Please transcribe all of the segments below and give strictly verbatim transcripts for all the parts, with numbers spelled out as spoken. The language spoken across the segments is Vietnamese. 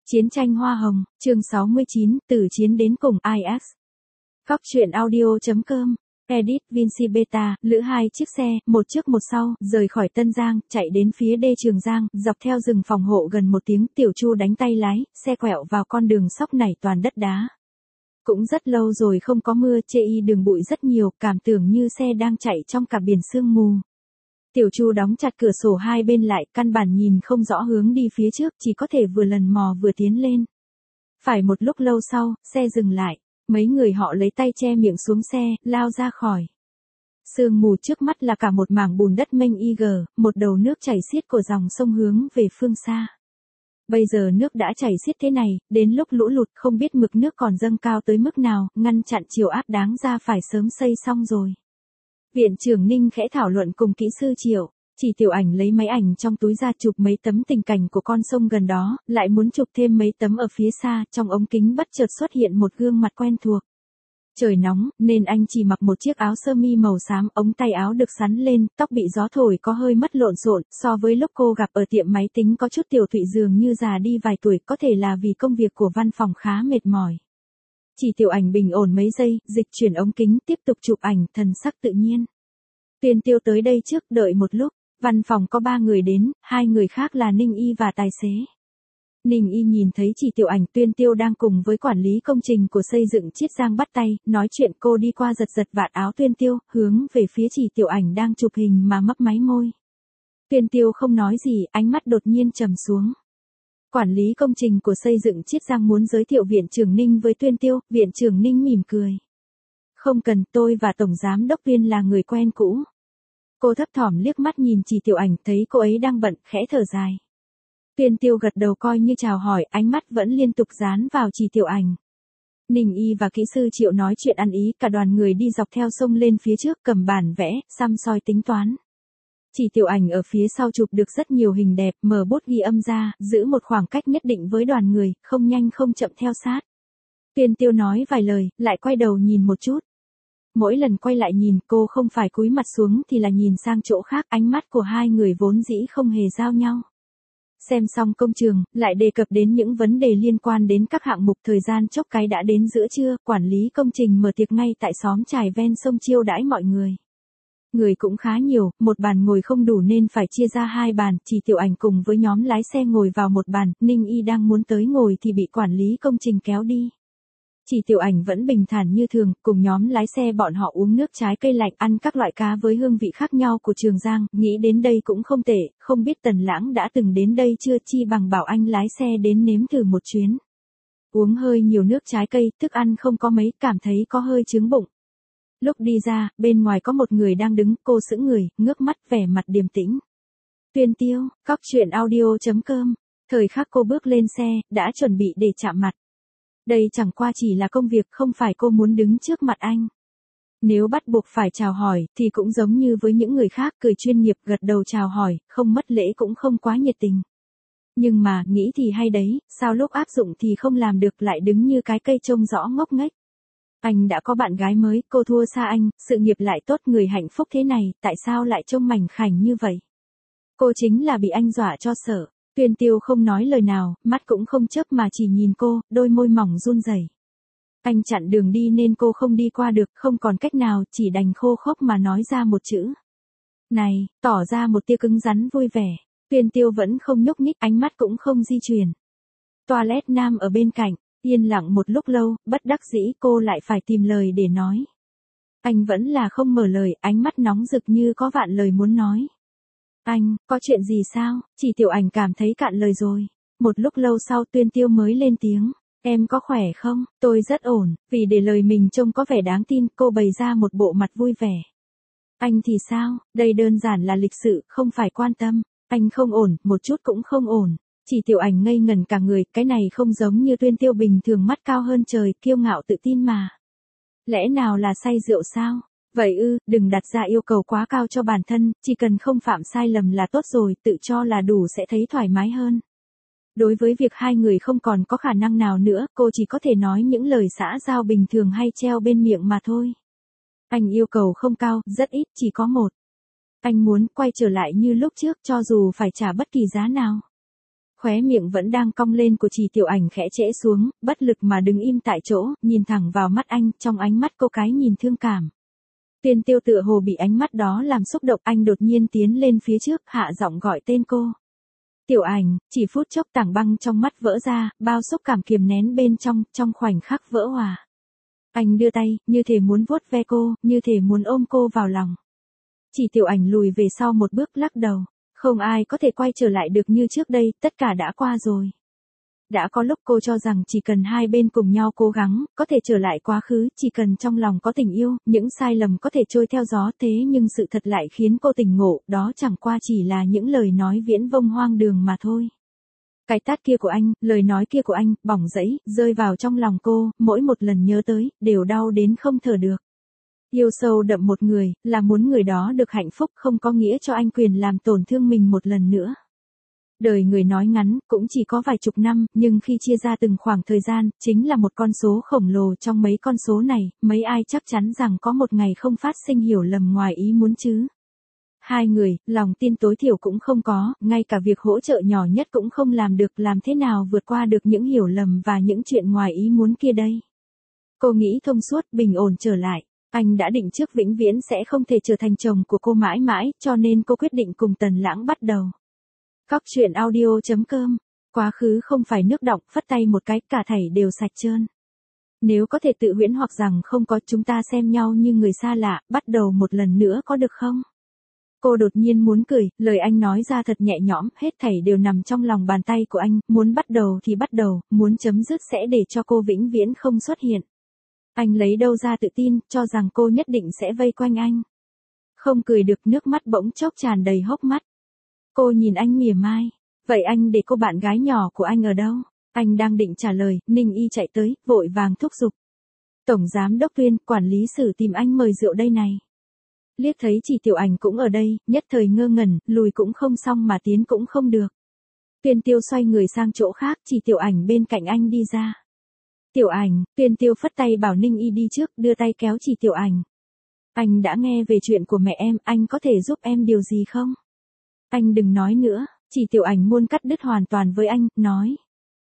Chiến tranh Hoa Hồng, chương sáu mươi chín, từ chiến đến cùng i ét. Góc truyện audio.com, edit Vinci Beta, lữ hai chiếc xe, một trước một sau, rời khỏi Tân Giang, chạy đến phía đê Trường Giang, dọc theo rừng phòng hộ gần một tiếng, Tiểu Chu đánh tay lái, xe quẹo vào con đường sóc nảy toàn đất đá. Cũng rất lâu rồi không có mưa, chê y đường bụi rất nhiều, cảm tưởng như xe đang chạy trong cả biển sương mù. Tiểu Chu đóng chặt cửa sổ hai bên lại, căn bản nhìn không rõ hướng đi phía trước, chỉ có thể vừa lần mò vừa tiến lên. Phải một lúc lâu sau, xe dừng lại, mấy người họ lấy tay che miệng xuống xe, lao ra khỏi. Sương mù trước mắt là cả một mảng bùn đất mênh y gờ, một đầu nước chảy xiết của dòng sông hướng về phương xa. Bây giờ nước đã chảy xiết thế này, đến lúc lũ lụt không biết mực nước còn dâng cao tới mức nào, ngăn chặn chiều áp đáng ra phải sớm xây xong rồi. Viện trưởng Ninh khẽ thảo luận cùng kỹ sư Triệu, chỉ Tiểu Ảnh lấy máy ảnh trong túi ra chụp mấy tấm tình cảnh của con sông gần đó, lại muốn chụp thêm mấy tấm ở phía xa, trong ống kính bất chợt xuất hiện một gương mặt quen thuộc. Trời nóng, nên anh chỉ mặc một chiếc áo sơ mi màu xám, ống tay áo được xắn lên, tóc bị gió thổi có hơi mất lộn xộn, so với lúc cô gặp ở tiệm máy tính có chút tiểu thụy dường như già đi vài tuổi, có thể là vì công việc của văn phòng khá mệt mỏi. Chỉ Tiểu Ảnh bình ổn mấy giây, dịch chuyển ống kính, tiếp tục chụp ảnh, thần sắc tự nhiên. Tuyên Tiêu tới đây trước, đợi một lúc, văn phòng có ba người đến, hai người khác là Ninh Y và tài xế. Ninh Y nhìn thấy Chỉ Tiểu Ảnh, Tuyên Tiêu đang cùng với quản lý công trình của xây dựng Chiết Giang bắt tay, nói chuyện, cô đi qua giật giật vạt áo Tuyên Tiêu, hướng về phía Chỉ Tiểu Ảnh đang chụp hình mà mấp máy môi. Tuyên Tiêu không nói gì, ánh mắt đột nhiên trầm xuống. Quản lý công trình của xây dựng Chiết Giang muốn giới thiệu viện trưởng Ninh với Tuyên Tiêu, viện trưởng Ninh mỉm cười. Không cần, tôi và Tổng Giám đốc Viên là người quen cũ. Cô thấp thỏm liếc mắt nhìn Chỉ Tiểu Ảnh, thấy cô ấy đang bận, khẽ thở dài. Tuyên Tiêu gật đầu coi như chào hỏi, ánh mắt vẫn liên tục dán vào Chỉ Tiểu Ảnh. Ninh Y và kỹ sư Triệu nói chuyện ăn ý, cả đoàn người đi dọc theo sông lên phía trước, cầm bản vẽ, xăm soi tính toán. Chỉ Tiểu Ảnh ở phía sau chụp được rất nhiều hình đẹp, mở bút ghi âm ra, giữ một khoảng cách nhất định với đoàn người, không nhanh không chậm theo sát. Tuyên Tiêu nói vài lời, lại quay đầu nhìn một chút. Mỗi lần quay lại nhìn, cô không phải cúi mặt xuống thì là nhìn sang chỗ khác, ánh mắt của hai người vốn dĩ không hề giao nhau. Xem xong công trường, lại đề cập đến những vấn đề liên quan đến các hạng mục, thời gian chốc cái đã đến giữa trưa, quản lý công trình mở tiệc ngay tại xóm chài ven sông chiêu đãi mọi người. Người cũng khá nhiều, một bàn ngồi không đủ nên phải chia ra hai bàn, Chỉ Tiểu Ảnh cùng với nhóm lái xe ngồi vào một bàn, Ninh Y đang muốn tới ngồi thì bị quản lý công trình kéo đi. Chỉ Tiểu Ảnh vẫn bình thản như thường, cùng nhóm lái xe bọn họ uống nước trái cây lạnh, ăn các loại cá với hương vị khác nhau của Trường Giang, nghĩ đến đây cũng không tệ, không biết Tần Lãng đã từng đến đây chưa, chi bằng bảo anh lái xe đến nếm thử một chuyến. Uống hơi nhiều nước trái cây, thức ăn không có mấy, cảm thấy có hơi chướng bụng. Lúc đi ra, bên ngoài có một người đang đứng, cô sững người, ngước mắt, vẻ mặt điềm tĩnh. Tuyên Tiêu, góc truyện audio.com, thời khắc cô bước lên xe, đã chuẩn bị để chạm mặt. Đây chẳng qua chỉ là công việc, không phải cô muốn đứng trước mặt anh. Nếu bắt buộc phải chào hỏi, thì cũng giống như với những người khác, cười chuyên nghiệp, gật đầu chào hỏi, không mất lễ cũng không quá nhiệt tình. Nhưng mà, nghĩ thì hay đấy, sao lúc áp dụng thì không làm được, lại đứng như cái cây trông rõ ngốc nghếch. Anh đã có bạn gái mới, cô thua xa anh, sự nghiệp lại tốt, người hạnh phúc thế này, tại sao lại trông mảnh khảnh như vậy? Cô chính là bị anh dọa cho sợ. Tuyên Tiêu không nói lời nào, mắt cũng không chớp mà chỉ nhìn cô, đôi môi mỏng run rẩy. Anh chặn đường đi nên cô không đi qua được, không còn cách nào, chỉ đành khô khốc mà nói ra một chữ. Này, tỏ ra một tia cứng rắn vui vẻ. Tuyên Tiêu vẫn không nhúc nhích, ánh mắt cũng không di chuyển. Toilet nam ở bên cạnh, yên lặng một lúc lâu, bất đắc dĩ cô lại phải tìm lời để nói. Anh vẫn là không mở lời, ánh mắt nóng rực như có vạn lời muốn nói. Anh, có chuyện gì sao? Chỉ Tiểu Ảnh cảm thấy cạn lời rồi. Một lúc lâu sau Tuyên Tiêu mới lên tiếng. Em có khỏe không? Tôi rất ổn, vì để lời mình trông có vẻ đáng tin, cô bày ra một bộ mặt vui vẻ. Anh thì sao? Đây đơn giản là lịch sự, không phải quan tâm. Anh không ổn, một chút cũng không ổn. Chỉ Tiểu Ảnh ngây ngẩn cả người, cái này không giống như Tuyên Tiêu bình thường, mắt cao hơn trời, kiêu ngạo tự tin mà. Lẽ nào là say rượu sao? Vậy ư, đừng đặt ra yêu cầu quá cao cho bản thân, chỉ cần không phạm sai lầm là tốt rồi, tự cho là đủ sẽ thấy thoải mái hơn. Đối với việc hai người không còn có khả năng nào nữa, cô chỉ có thể nói những lời xã giao bình thường hay treo bên miệng mà thôi. Anh yêu cầu không cao, rất ít, chỉ có một. Anh muốn quay trở lại như lúc trước, cho dù phải trả bất kỳ giá nào. Khóe miệng vẫn đang cong lên của Trì Tiểu Ảnh khẽ trễ xuống, bất lực mà đứng im tại chỗ, nhìn thẳng vào mắt anh, trong ánh mắt cô cái nhìn thương cảm. Tuyên Tiêu tựa hồ bị ánh mắt đó làm xúc động, anh đột nhiên tiến lên phía trước, hạ giọng gọi tên cô. Tiểu Ảnh, chỉ phút chốc tảng băng trong mắt vỡ ra, bao xúc cảm kiềm nén bên trong, trong khoảnh khắc vỡ hòa. Anh đưa tay, như thể muốn vuốt ve cô, như thể muốn ôm cô vào lòng. Chỉ Tiểu Ảnh lùi về sau một bước lắc đầu. Không ai có thể quay trở lại được như trước đây, tất cả đã qua rồi. Đã có lúc cô cho rằng chỉ cần hai bên cùng nhau cố gắng, có thể trở lại quá khứ, chỉ cần trong lòng có tình yêu, những sai lầm có thể trôi theo gió, thế nhưng sự thật lại khiến cô tỉnh ngộ, đó chẳng qua chỉ là những lời nói viễn vông hoang đường mà thôi. Cái tát kia của anh, lời nói kia của anh, bỏng rẫy, rơi vào trong lòng cô, mỗi một lần nhớ tới, đều đau đến không thở được. Yêu sâu đậm một người, là muốn người đó được hạnh phúc, không có nghĩa cho anh quyền làm tổn thương mình một lần nữa. Đời người nói ngắn, cũng chỉ có vài chục năm, nhưng khi chia ra từng khoảng thời gian, chính là một con số khổng lồ. Trong mấy con số này, mấy ai chắc chắn rằng có một ngày không phát sinh hiểu lầm ngoài ý muốn chứ. Hai người, lòng tin tối thiểu cũng không có, ngay cả việc hỗ trợ nhỏ nhất cũng không làm được, làm thế nào vượt qua được những hiểu lầm và những chuyện ngoài ý muốn kia đây. Cô nghĩ thông suốt, bình ổn trở lại. Anh đã định trước vĩnh viễn sẽ không thể trở thành chồng của cô mãi mãi, cho nên cô quyết định cùng Tần Lãng bắt đầu. Cóc truyện audio chấm com. Quá khứ không phải nước đọng, phất tay một cái, cả thảy đều sạch trơn. Nếu có thể tự huyễn hoặc rằng không có, chúng ta xem nhau như người xa lạ, bắt đầu một lần nữa có được không? Cô đột nhiên muốn cười, lời anh nói ra thật nhẹ nhõm, hết thảy đều nằm trong lòng bàn tay của anh, muốn bắt đầu thì bắt đầu, muốn chấm dứt sẽ để cho cô vĩnh viễn không xuất hiện. Anh lấy đâu ra tự tin, cho rằng cô nhất định sẽ vây quanh anh. Không cười được, nước mắt bỗng chốc tràn đầy hốc mắt. Cô nhìn anh mỉa mai. Vậy anh để cô bạn gái nhỏ của anh ở đâu? Anh đang định trả lời, Ninh Y chạy tới, vội vàng thúc giục. Tổng giám đốc Tuyên, quản lý Sử tìm anh mời rượu đây này. Liếc thấy Chỉ Tiểu Ảnh cũng ở đây, nhất thời ngơ ngẩn, lùi cũng không xong mà tiến cũng không được. Tuyên Tiêu xoay người sang chỗ khác, Chỉ Tiểu Ảnh bên cạnh anh đi ra. Tiểu Ảnh, Tuyên Tiêu phất tay bảo Ninh Y đi trước, đưa tay kéo Chỉ Tiểu Ảnh. Anh đã nghe về chuyện của mẹ em, anh có thể giúp em điều gì không? Anh đừng nói nữa, Chỉ Tiểu Ảnh muốn cắt đứt hoàn toàn với anh, nói.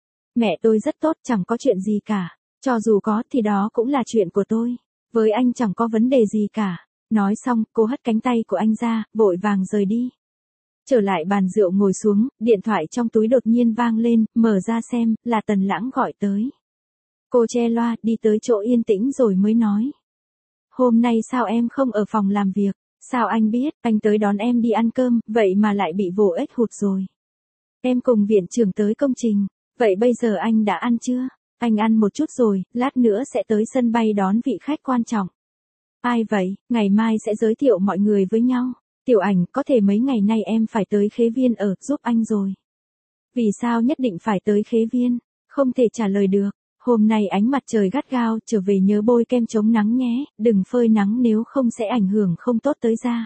Mẹ tôi rất tốt, chẳng có chuyện gì cả. Cho dù có thì đó cũng là chuyện của tôi. Với anh chẳng có vấn đề gì cả. Nói xong, cô hất cánh tay của anh ra, vội vàng rời đi. Trở lại bàn rượu ngồi xuống, điện thoại trong túi đột nhiên vang lên, mở ra xem, là Tần Lãng gọi tới. Cô che loa, đi tới chỗ yên tĩnh rồi mới nói. Hôm nay sao em không ở phòng làm việc? Sao anh biết, anh tới đón em đi ăn cơm, vậy mà lại bị vồ ếch hụt rồi. Em cùng viện trưởng tới công trình, vậy bây giờ anh đã ăn chưa? Anh ăn một chút rồi, lát nữa sẽ tới sân bay đón vị khách quan trọng. Ai vậy, ngày mai sẽ giới thiệu mọi người với nhau. Tiểu Ảnh, có thể mấy ngày nay em phải tới Khế Viên ở, giúp anh rồi. Vì sao nhất định phải tới Khế Viên? Không thể trả lời được. Hôm nay ánh mặt trời gắt gao, trở về nhớ bôi kem chống nắng nhé, đừng phơi nắng nếu không sẽ ảnh hưởng không tốt tới da.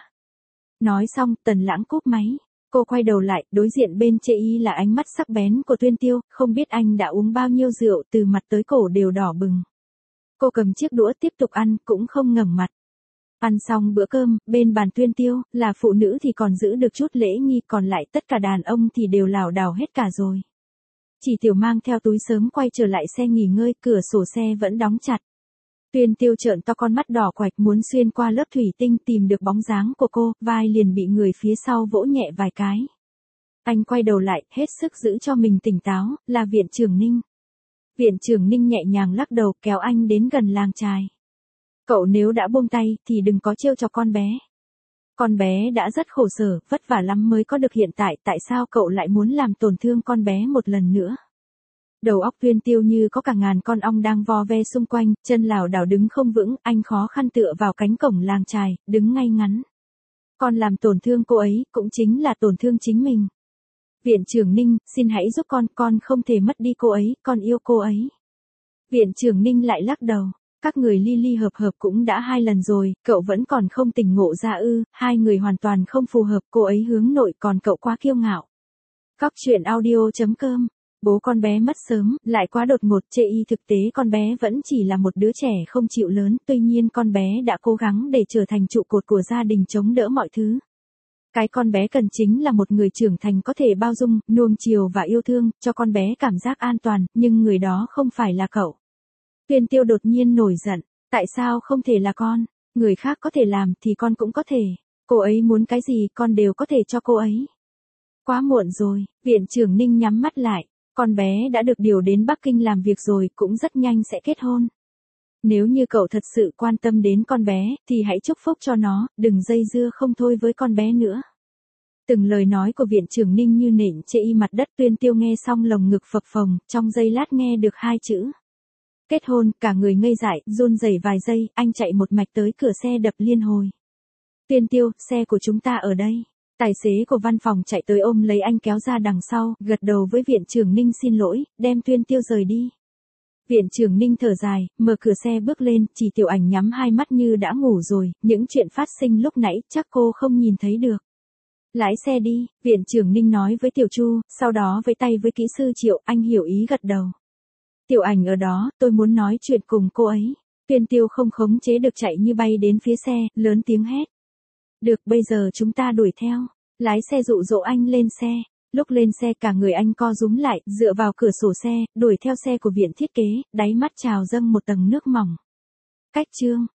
Nói xong, Tần Lãng cúp máy. Cô quay đầu lại, đối diện bên chê y là ánh mắt sắc bén của Tuyên Tiêu, không biết anh đã uống bao nhiêu rượu, từ mặt tới cổ đều đỏ bừng. Cô cầm chiếc đũa tiếp tục ăn, cũng không ngẩng mặt. Ăn xong bữa cơm, bên bàn Tuyên Tiêu, là phụ nữ thì còn giữ được chút lễ nghi, còn lại tất cả đàn ông thì đều lảo đảo hết cả rồi. Chỉ Tiểu mang theo túi sớm quay trở lại xe nghỉ ngơi, cửa sổ xe vẫn đóng chặt. Tuyên Tiêu trợn to con mắt đỏ quạch muốn xuyên qua lớp thủy tinh tìm được bóng dáng của cô, vai liền bị người phía sau vỗ nhẹ vài cái. Anh quay đầu lại, hết sức giữ cho mình tỉnh táo, là viện trưởng Ninh. Viện trưởng Ninh nhẹ nhàng lắc đầu, kéo anh đến gần làng chài. Cậu nếu đã buông tay, thì đừng có trêu cho con bé. Con bé đã rất khổ sở, vất vả lắm mới có được hiện tại, tại sao cậu lại muốn làm tổn thương con bé một lần nữa? Đầu óc Tuyên Tiêu như có cả ngàn con ong đang vo ve xung quanh, chân lảo đảo đứng không vững, anh khó khăn tựa vào cánh cổng làng chài, đứng ngay ngắn. Con làm tổn thương cô ấy, cũng chính là tổn thương chính mình. Viện trưởng Ninh, xin hãy giúp con, con không thể mất đi cô ấy, con yêu cô ấy. Viện trưởng Ninh lại lắc đầu. Các người ly ly hợp hợp cũng đã hai lần rồi, cậu vẫn còn không tỉnh ngộ ra ư, hai người hoàn toàn không phù hợp, cô ấy hướng nội còn cậu quá kiêu ngạo. Cóc truyện audio chấm com. Bố con bé mất sớm, lại quá đột ngột, chê y thực tế con bé vẫn chỉ là một đứa trẻ không chịu lớn, tuy nhiên con bé đã cố gắng để trở thành trụ cột của gia đình chống đỡ mọi thứ. Cái con bé cần chính là một người trưởng thành có thể bao dung, nuông chiều và yêu thương, cho con bé cảm giác an toàn, nhưng người đó không phải là cậu. Tuyên Tiêu đột nhiên nổi giận, tại sao không thể là con? Người khác có thể làm thì con cũng có thể. Cô ấy muốn cái gì con đều có thể cho cô ấy. Quá muộn rồi, viện trưởng Ninh nhắm mắt lại. Con bé đã được điều đến Bắc Kinh làm việc rồi, cũng rất nhanh sẽ kết hôn. Nếu như cậu thật sự quan tâm đến con bé, thì hãy chúc phúc cho nó, đừng dây dưa không thôi với con bé nữa. Từng lời nói của viện trưởng Ninh như nện trên y mặt đất. Tuyên Tiêu nghe xong lồng ngực phập phồng, trong giây lát nghe được hai chữ. Kết hôn, cả người ngây dại, run rẩy vài giây, anh chạy một mạch tới cửa xe đập liên hồi. Tuyên Tiêu, xe của chúng ta ở đây. Tài xế của văn phòng chạy tới ôm lấy anh kéo ra đằng sau, gật đầu với viện trưởng Ninh xin lỗi, đem Tuyên Tiêu rời đi. Viện trưởng Ninh thở dài, mở cửa xe bước lên, chỉ Tiểu Ảnh nhắm hai mắt như đã ngủ rồi, những chuyện phát sinh lúc nãy chắc cô không nhìn thấy được. Lái xe đi, viện trưởng Ninh nói với Tiểu Chu, sau đó vẫy tay với kỹ sư Triệu, anh hiểu ý gật đầu. Tiểu Ảnh ở đó, tôi muốn nói chuyện cùng cô ấy. Tuyên Tiêu không khống chế được chạy như bay đến phía xe, lớn tiếng hét. Được, bây giờ chúng ta đuổi theo. Lái xe dụ dỗ anh lên xe. Lúc lên xe cả người anh co rúm lại, dựa vào cửa sổ xe, đuổi theo xe của viện thiết kế, đáy mắt trào dâng một tầng nước mỏng. Cách chương